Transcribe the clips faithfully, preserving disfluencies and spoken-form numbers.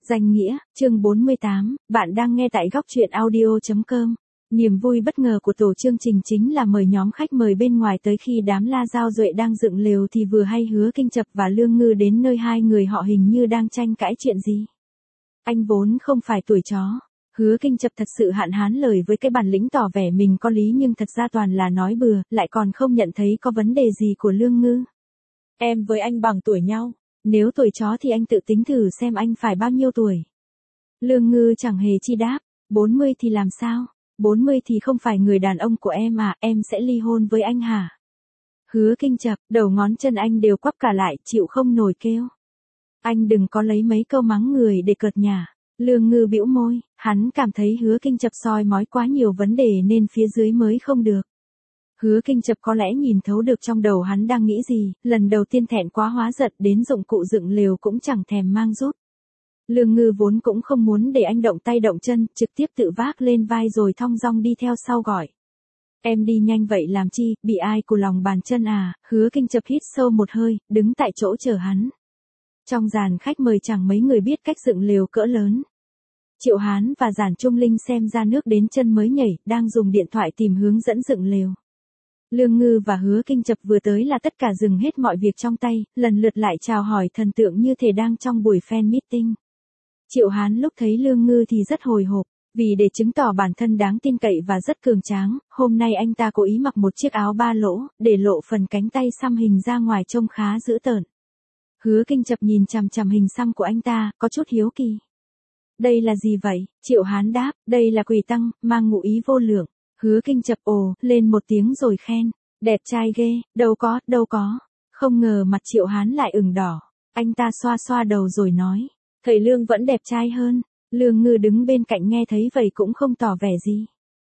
Danh nghĩa, chương bốn mươi tám, bạn đang nghe tại góc truyện audio chấm com. Niềm vui bất ngờ của tổ chương trình chính là mời nhóm khách mời bên ngoài tới khi đám La Giao Duệ đang dựng lều thì vừa hay Hứa Kinh Chập và Lương Ngư đến nơi hai người họ hình như đang tranh cãi chuyện gì. Anh vốn không phải tuổi chó. Hứa Kinh Chập thật sự hạn hán lời với cái bản lĩnh tỏ vẻ mình có lý nhưng thật ra toàn là nói bừa, lại còn không nhận thấy có vấn đề gì của Lương Ngư. Em với anh bằng tuổi nhau. Nếu tuổi chó thì anh tự tính thử xem anh phải bao nhiêu tuổi. Lương Ngư chẳng hề chi đáp, bốn mươi thì làm sao? bốn mươi thì không phải người đàn ông của em à, em sẽ ly hôn với anh hả? Hứa Kinh Chập, đầu ngón chân anh đều quắp cả lại, chịu không nổi kêu. Anh đừng có lấy mấy câu mắng người để cợt nhả. Lương Ngư bĩu môi, hắn cảm thấy Hứa Kinh Chập soi mói quá nhiều vấn đề nên phía dưới mới không được. Hứa Kinh Chập có lẽ nhìn thấu được trong đầu hắn đang nghĩ gì, lần đầu tiên thẹn quá hóa giận đến dụng cụ dựng lều cũng chẳng thèm mang giúp. Lương Ngư vốn cũng không muốn để anh động tay động chân, trực tiếp tự vác lên vai rồi thong dong đi theo sau gọi. Em đi nhanh vậy làm chi, bị ai cù lòng bàn chân à? Hứa Kinh Chập hít sâu một hơi, đứng tại chỗ chờ hắn. Trong dàn khách mời chẳng mấy người biết cách dựng lều cỡ lớn. Triệu Hán và Giản Trung Linh xem ra nước đến chân mới nhảy, đang dùng điện thoại tìm hướng dẫn dựng lều. Lương Ngư và Hứa Kinh Chập vừa tới là tất cả dừng hết mọi việc trong tay, lần lượt lại chào hỏi thần tượng như thể đang trong buổi fan meeting. Triệu Hán lúc thấy Lương Ngư thì rất hồi hộp, vì để chứng tỏ bản thân đáng tin cậy và rất cường tráng, hôm nay anh ta cố ý mặc một chiếc áo ba lỗ, để lộ phần cánh tay xăm hình ra ngoài trông khá dữ tợn. Hứa Kinh Chập nhìn chằm chằm hình xăm của anh ta, có chút hiếu kỳ. Đây là gì vậy? Triệu Hán đáp, đây là quỷ tăng, mang ngụ ý vô lượng. Hứa Kinh Chập ồ, lên một tiếng rồi khen, đẹp trai ghê, đâu có, đâu có. Không ngờ mặt Triệu Hán lại ửng đỏ, anh ta xoa xoa đầu rồi nói, thầy Lương vẫn đẹp trai hơn. Lương Ngư đứng bên cạnh nghe thấy vậy cũng không tỏ vẻ gì.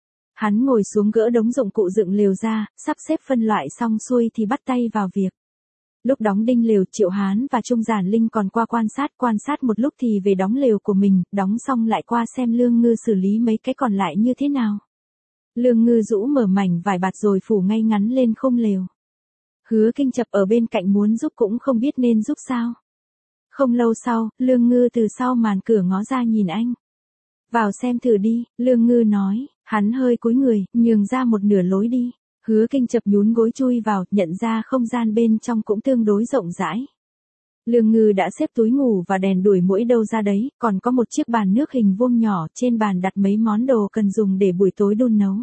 Hắn ngồi xuống gỡ đống dụng cụ dựng lều ra, sắp xếp phân loại xong xuôi thì bắt tay vào việc. Lúc đóng đinh lều, Triệu Hán và Trung Giản Linh còn qua quan sát, quan sát một lúc thì về đóng lều của mình, đóng xong lại qua xem Lương Ngư xử lý mấy cái còn lại như thế nào. Lương Ngư rũ mở mảnh vải bạt rồi phủ ngay ngắn lên khung lều. Hứa Kinh Chập ở bên cạnh muốn giúp cũng không biết nên giúp sao. Không lâu sau, Lương Ngư từ sau màn cửa ngó ra nhìn anh. Vào xem thử đi, Lương Ngư nói, hắn hơi cúi người, nhường ra một nửa lối đi. Hứa Kinh Chập nhún gối chui vào, nhận ra không gian bên trong cũng tương đối rộng rãi. Lương Ngư đã xếp túi ngủ và đèn đuổi muỗi đâu ra đấy, còn có một chiếc bàn nước hình vuông nhỏ, trên bàn đặt mấy món đồ cần dùng để buổi tối đun nấu.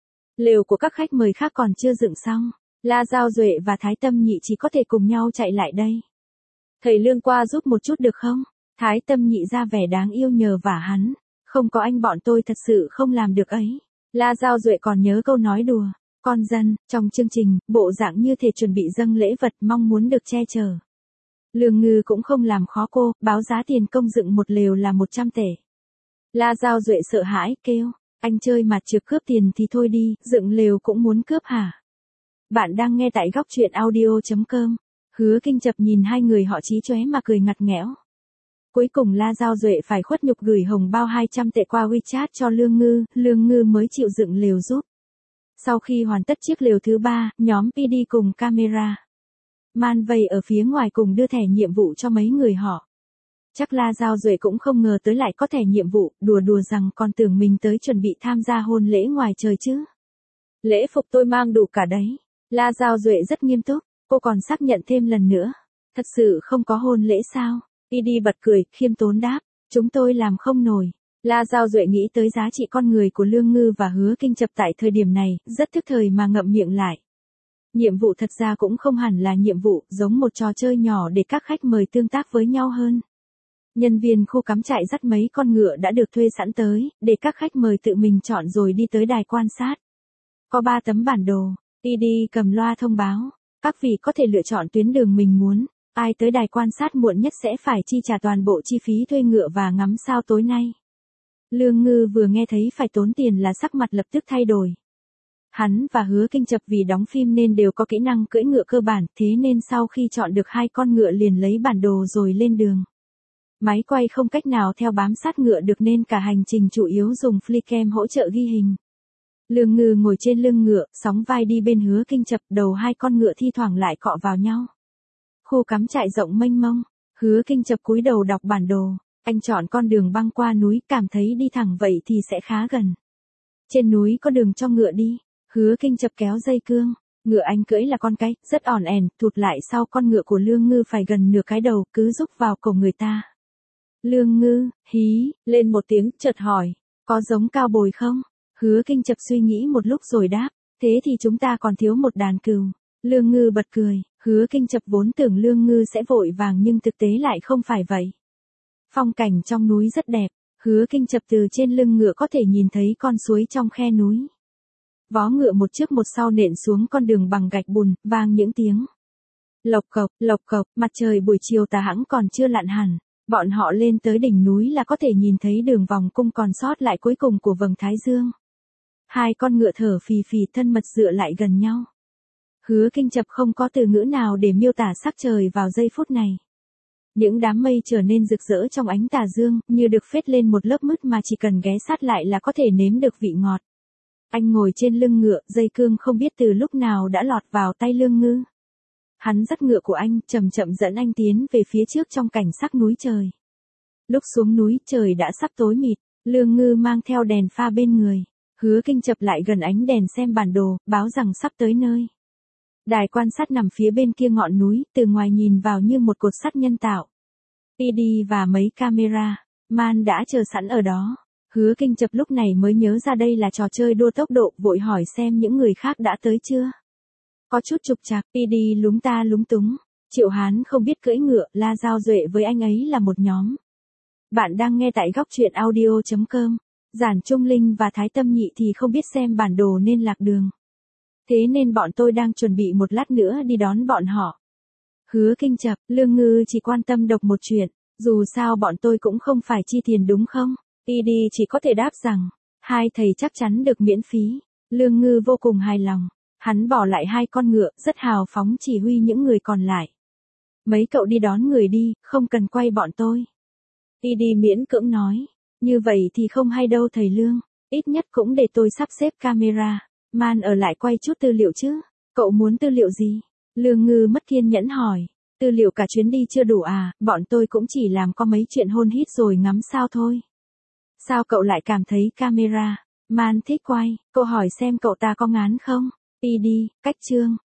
Lều của các khách mời khác còn chưa dựng xong, La Giao Duệ và Thái Tâm Nhị chỉ có thể cùng nhau chạy lại đây. Thầy Lương qua giúp một chút được không? Thái Tâm Nhị ra vẻ đáng yêu nhờ vả hắn, không có anh bọn tôi thật sự không làm được ấy. La Giao Duệ còn nhớ câu nói đùa, con dân, trong chương trình, bộ dạng như thể chuẩn bị dâng lễ vật mong muốn được che chở. Lương Ngư cũng không làm khó cô, báo giá tiền công dựng một lều là một trăm tể. La Giao Duệ sợ hãi, kêu, anh chơi mặt trược cướp tiền thì thôi đi, dựng lều cũng muốn cướp hả? Bạn đang nghe tại góc truyện audio chấm com. Hứa Kinh Chập nhìn hai người họ chí chóe mà cười ngặt nghẽo. Cuối cùng La Giao Duệ phải khuất nhục gửi hồng bao hai trăm tệ qua WeChat cho Lương Ngư, Lương Ngư mới chịu dựng lều giúp. Sau khi hoàn tất chiếc lều thứ ba, nhóm pê đê cùng camera man vây ở phía ngoài cùng đưa thẻ nhiệm vụ cho mấy người họ. Chắc La Giao Duệ cũng không ngờ tới lại có thẻ nhiệm vụ, đùa đùa rằng còn tưởng mình tới chuẩn bị tham gia hôn lễ ngoài trời chứ. Lễ phục tôi mang đủ cả đấy. La Giao Duệ rất nghiêm túc, cô còn xác nhận thêm lần nữa. Thật sự không có hôn lễ sao? pê đê bật cười, khiêm tốn đáp, chúng tôi làm không nổi. La Giao Duệ nghĩ tới giá trị con người của Lương Ngư và Hứa Kinh Chập tại thời điểm này, rất thức thời mà ngậm miệng lại. Nhiệm vụ thật ra cũng không hẳn là nhiệm vụ, giống một trò chơi nhỏ để các khách mời tương tác với nhau hơn. Nhân viên khu cắm trại dắt mấy con ngựa đã được thuê sẵn tới, để các khách mời tự mình chọn rồi đi tới đài quan sát. Có ba tấm bản đồ, pê đê cầm loa thông báo, các vị có thể lựa chọn tuyến đường mình muốn, ai tới đài quan sát muộn nhất sẽ phải chi trả toàn bộ chi phí thuê ngựa và ngắm sao tối nay. Lương Ngư vừa nghe thấy phải tốn tiền là sắc mặt lập tức thay đổi. Hắn và Hứa Kinh Chập vì đóng phim nên đều có kỹ năng cưỡi ngựa cơ bản, thế nên sau khi chọn được hai con ngựa liền lấy bản đồ rồi lên đường. Máy quay không cách nào theo bám sát ngựa được nên cả hành trình chủ yếu dùng flycam hỗ trợ ghi hình. Lương Ngư ngồi trên lưng ngựa, sóng vai đi bên Hứa Kinh Chập, đầu hai con ngựa thi thoảng lại cọ vào nhau. Khu cắm trại rộng mênh mông, Hứa Kinh Chập cúi đầu đọc bản đồ, Anh chọn con đường băng qua núi, cảm thấy đi thẳng vậy thì sẽ khá gần. Trên núi có đường cho ngựa đi. Hứa Kinh chập kéo dây cương. Ngựa anh cưỡi là con cái, rất ỏn ẻn, thụt lại sau con ngựa của Lương Ngư phải gần nửa cái đầu, cứ rúc vào cổ người ta. Lương Ngư, hí, lên một tiếng, chợt hỏi, có giống Cao Bồi không? Hứa Kinh chập suy nghĩ một lúc rồi đáp, thế thì chúng ta còn thiếu một đàn cừu. Lương Ngư bật cười, Hứa Kinh chập vốn tưởng Lương Ngư sẽ vội vàng nhưng thực tế lại không phải vậy. Phong cảnh trong núi rất đẹp, Hứa Kinh chập từ trên lưng ngựa có thể nhìn thấy con suối trong khe núi. Vó ngựa một trước một sau nện xuống con đường bằng gạch bùn, vang những tiếng. Lộc cộc, lộc cộc, mặt trời buổi chiều tà hãng còn chưa lặn hẳn. Bọn họ lên tới đỉnh núi là có thể nhìn thấy đường vòng cung còn sót lại cuối cùng của vầng thái dương. Hai con ngựa thở phì phì thân mật dựa lại gần nhau. Hứa Kinh chập không có từ ngữ nào để miêu tả sắc trời vào giây phút này. Những đám mây trở nên rực rỡ trong ánh tà dương, như được phết lên một lớp mứt mà chỉ cần ghé sát lại là có thể nếm được vị ngọt. Anh ngồi trên lưng ngựa, dây cương không biết từ lúc nào đã lọt vào tay Lương Ngư. Hắn dắt ngựa của anh, chậm chậm dẫn anh tiến về phía trước trong cảnh sắc núi trời. Lúc xuống núi trời đã sắp tối mịt, Lương Ngư mang theo đèn pha bên người. Hứa Kinh chập lại gần ánh đèn xem bản đồ, báo rằng sắp tới nơi. Đài quan sát nằm phía bên kia ngọn núi, từ ngoài nhìn vào như một cột sắt nhân tạo. pê đê và mấy camera, man đã chờ sẵn ở đó. Hứa Kinh chập lúc này mới nhớ ra đây là trò chơi đua tốc độ, vội hỏi xem những người khác đã tới chưa. Có chút trục trặc, pê đê lúng ta lúng túng. Triệu Hán không biết cưỡi ngựa, La Giao Duệ với anh ấy là một nhóm. Bạn đang nghe tại góc truyện audio chấm com. Giản Trung Linh và Thái Tâm Nhị thì không biết xem bản đồ nên lạc đường. Thế nên bọn tôi đang chuẩn bị một lát nữa đi đón bọn họ. Hứa Kinh chập, Lương Ngư chỉ quan tâm độc một chuyện, dù sao bọn tôi cũng không phải chi tiền đúng không? pê đê chỉ có thể đáp rằng, hai thầy chắc chắn được miễn phí. Lương Ngư vô cùng hài lòng, hắn bỏ lại hai con ngựa, rất hào phóng chỉ huy những người còn lại. Mấy cậu đi đón người đi, không cần quay bọn tôi. pê đê miễn cưỡng nói, như vậy thì không hay đâu thầy Lương, ít nhất cũng để tôi sắp xếp camera. Man ở lại quay chút tư liệu chứ, cậu muốn tư liệu gì? Lương Ngư mất kiên nhẫn hỏi, tư liệu cả chuyến đi chưa đủ à, bọn tôi cũng chỉ làm có mấy chuyện hôn hít rồi ngắm sao thôi. Sao cậu lại cảm thấy camera? Man thích quay, cô hỏi xem cậu ta có ngán không? pê đê, cách chương,